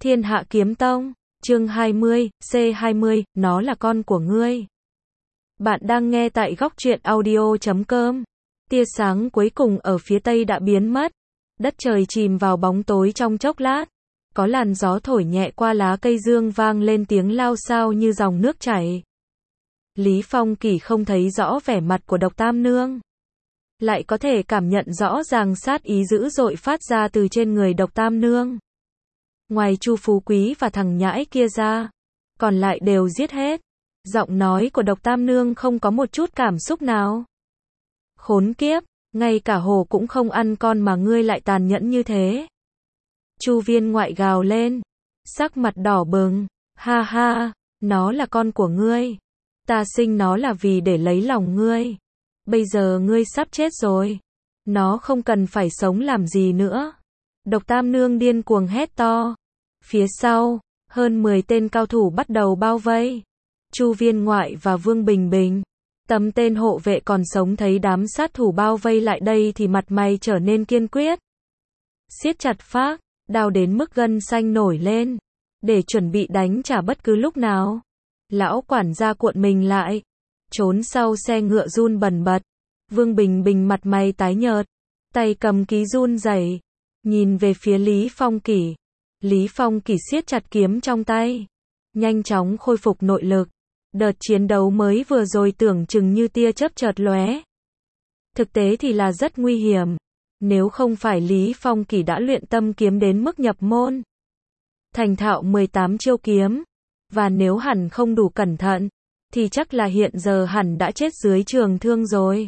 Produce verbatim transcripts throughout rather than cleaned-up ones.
Thiên Hạ Kiếm Tông, chương hai mươi, C hai mươi, nó là con của ngươi. Bạn đang nghe tại góc truyện audio chấm com. Tia sáng cuối cùng ở phía tây đã biến mất. Đất trời chìm vào bóng tối trong chốc lát. Có làn gió thổi nhẹ qua lá cây dương vang lên tiếng lao xao như dòng nước chảy. Lý Phong Kỳ không thấy rõ vẻ mặt của Độc Tam Nương. Lại có thể cảm nhận rõ ràng sát ý dữ dội phát ra từ trên người Độc Tam Nương. Ngoài Chu Phú Quý và thằng nhãi kia ra, còn lại đều giết hết. Giọng nói của Độc Tam Nương không có một chút cảm xúc nào. Khốn kiếp, ngay cả hổ cũng không ăn con mà ngươi lại tàn nhẫn như thế. Chu Viên Ngoại gào lên, sắc mặt đỏ bừng, ha ha, nó là con của ngươi. Ta sinh nó là vì để lấy lòng ngươi. Bây giờ ngươi sắp chết rồi. Nó không cần phải sống làm gì nữa. Độc Tam Nương điên cuồng hét to. Phía sau, hơn mười tên cao thủ bắt đầu bao vây. Chu Viên Ngoại và Vương Bình Bình. Tấm tên hộ vệ còn sống thấy đám sát thủ bao vây lại đây thì mặt mày trở nên kiên quyết. Siết chặt phác, đao đến mức gân xanh nổi lên. Để chuẩn bị đánh trả bất cứ lúc nào. Lão quản gia cuộn mình lại. Trốn sau xe ngựa run bần bật. Vương Bình Bình mặt mày tái nhợt. Tay cầm ký run rẩy. Nhìn về phía Lý Phong Kỳ. Lý Phong Kỳ siết chặt kiếm trong tay. Nhanh chóng khôi phục nội lực. Đợt chiến đấu mới vừa rồi tưởng chừng như tia chớp chợt lóe. Thực tế thì là rất nguy hiểm. Nếu không phải Lý Phong Kỳ đã luyện tâm kiếm đến mức nhập môn. Thành thạo mười tám chiêu kiếm. Và nếu hẳn không đủ cẩn thận. Thì chắc là hiện giờ hẳn đã chết dưới trường thương rồi.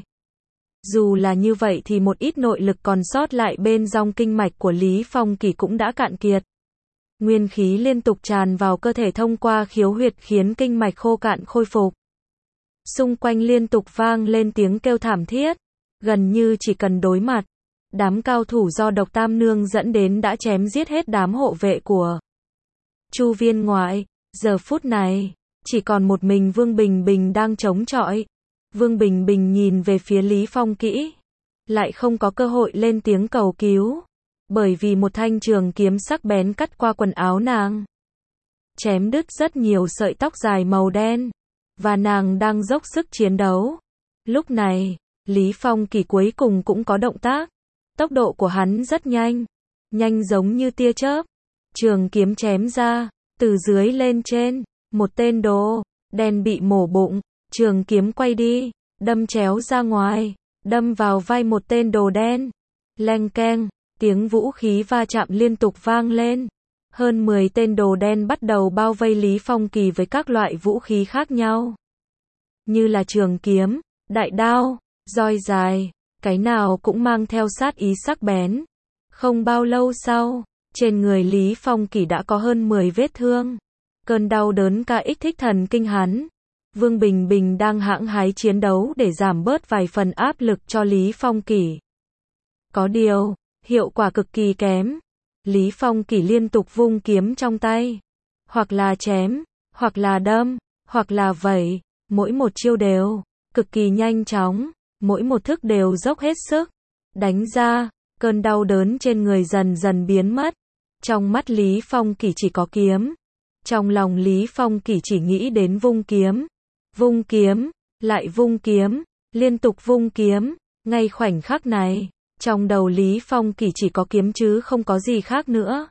Dù là như vậy thì một ít nội lực còn sót lại bên dòng kinh mạch của Lý Phong Kỳ cũng đã cạn kiệt. Nguyên khí liên tục tràn vào cơ thể thông qua khiếu huyệt khiến kinh mạch khô cạn khôi phục. Xung quanh liên tục vang lên tiếng kêu thảm thiết. Gần như chỉ cần đối mặt. Đám cao thủ do Độc Tam Nương dẫn đến đã chém giết hết đám hộ vệ của Chu Viên Ngoại. Giờ phút này, chỉ còn một mình Vương Bình Bình đang chống chọi. Vương Bình Bình nhìn về phía Lý Phong Kỷ. Lại không có cơ hội lên tiếng cầu cứu. Bởi vì một thanh trường kiếm sắc bén cắt qua quần áo nàng. Chém đứt rất nhiều sợi tóc dài màu đen. Và nàng đang dốc sức chiến đấu. Lúc này, Lý Phong Kỳ cuối cùng cũng có động tác. Tốc độ của hắn rất nhanh. Nhanh giống như tia chớp. Trường kiếm chém ra. Từ dưới lên trên. Một tên đồ đen bị mổ bụng. Trường kiếm quay đi. Đâm chéo ra ngoài. Đâm vào vai một tên đồ đen. Leng keng. Tiếng vũ khí va chạm liên tục vang lên. Hơn mười tên đồ đen bắt đầu bao vây Lý Phong Kỳ với các loại vũ khí khác nhau. Như là trường kiếm, đại đao, roi dài, cái nào cũng mang theo sát ý sắc bén. Không bao lâu sau, trên người Lý Phong Kỳ đã có hơn mười vết thương. Cơn đau đớn ca ích thích thần kinh hắn. Vương Bình Bình đang hãng hái chiến đấu để giảm bớt vài phần áp lực cho Lý Phong Kỳ. Có điều, hiệu quả cực kỳ kém. Lý Phong Kỳ liên tục vung kiếm trong tay. Hoặc là chém, hoặc là đâm, hoặc là vẩy. Mỗi một chiêu đều, cực kỳ nhanh chóng. Mỗi một thức đều dốc hết sức. Đánh ra, cơn đau đớn trên người dần dần biến mất. Trong mắt Lý Phong Kỳ chỉ có kiếm. Trong lòng Lý Phong Kỳ chỉ nghĩ đến vung kiếm. Vung kiếm, lại vung kiếm, liên tục vung kiếm. Ngay khoảnh khắc này. Trong đầu Lý Phong Kỳ chỉ có kiếm chứ không có gì khác nữa.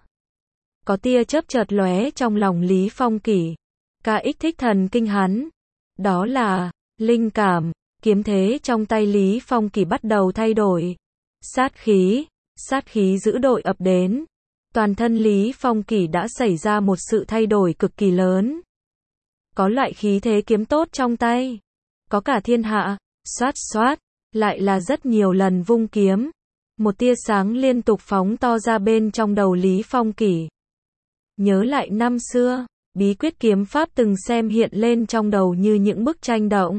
Có tia chớp chợt lóe trong lòng Lý Phong Kỳ. Ca ích thích thần kinh hắn. Đó là linh cảm. Kiếm thế trong tay Lý Phong Kỳ bắt đầu thay đổi. Sát khí. Sát khí dữ dội ập đến. Toàn thân Lý Phong Kỳ đã xảy ra một sự thay đổi cực kỳ lớn. Có loại khí thế kiếm tốt trong tay. Có cả thiên hạ. Xoát xoát. Lại là rất nhiều lần vung kiếm. Một tia sáng liên tục phóng to ra bên trong đầu Lý Phong Kỳ. Nhớ lại năm xưa, bí quyết kiếm pháp từng xem hiện lên trong đầu như những bức tranh động.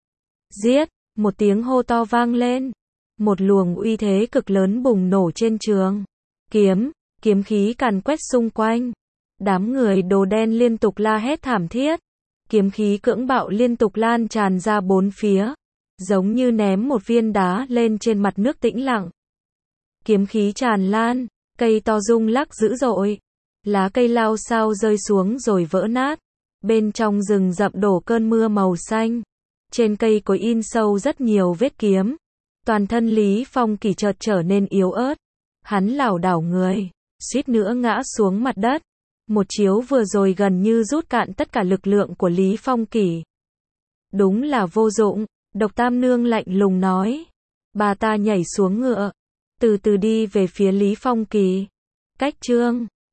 Giết, một tiếng hô to vang lên. Một luồng uy thế cực lớn bùng nổ trên trường. Kiếm, kiếm khí càn quét xung quanh. Đám người đồ đen liên tục la hét thảm thiết. Kiếm khí cưỡng bạo liên tục lan tràn ra bốn phía. Giống như ném một viên đá lên trên mặt nước tĩnh lặng. Kiếm khí tràn lan, cây to rung lắc dữ dội. Lá cây lao xao rơi xuống rồi vỡ nát. Bên trong rừng rậm đổ cơn mưa màu xanh. Trên cây cối in sâu rất nhiều vết kiếm. Toàn thân Lý Phong Kỳ chợt trở nên yếu ớt. Hắn lảo đảo người, suýt nữa ngã xuống mặt đất. Một chiếu vừa rồi gần như rút cạn tất cả lực lượng của Lý Phong Kỳ. Đúng là vô dụng, Độc Tam Nương lạnh lùng nói. Bà ta nhảy xuống ngựa, từ từ đi về phía Lý Phong Kỳ. Cách chương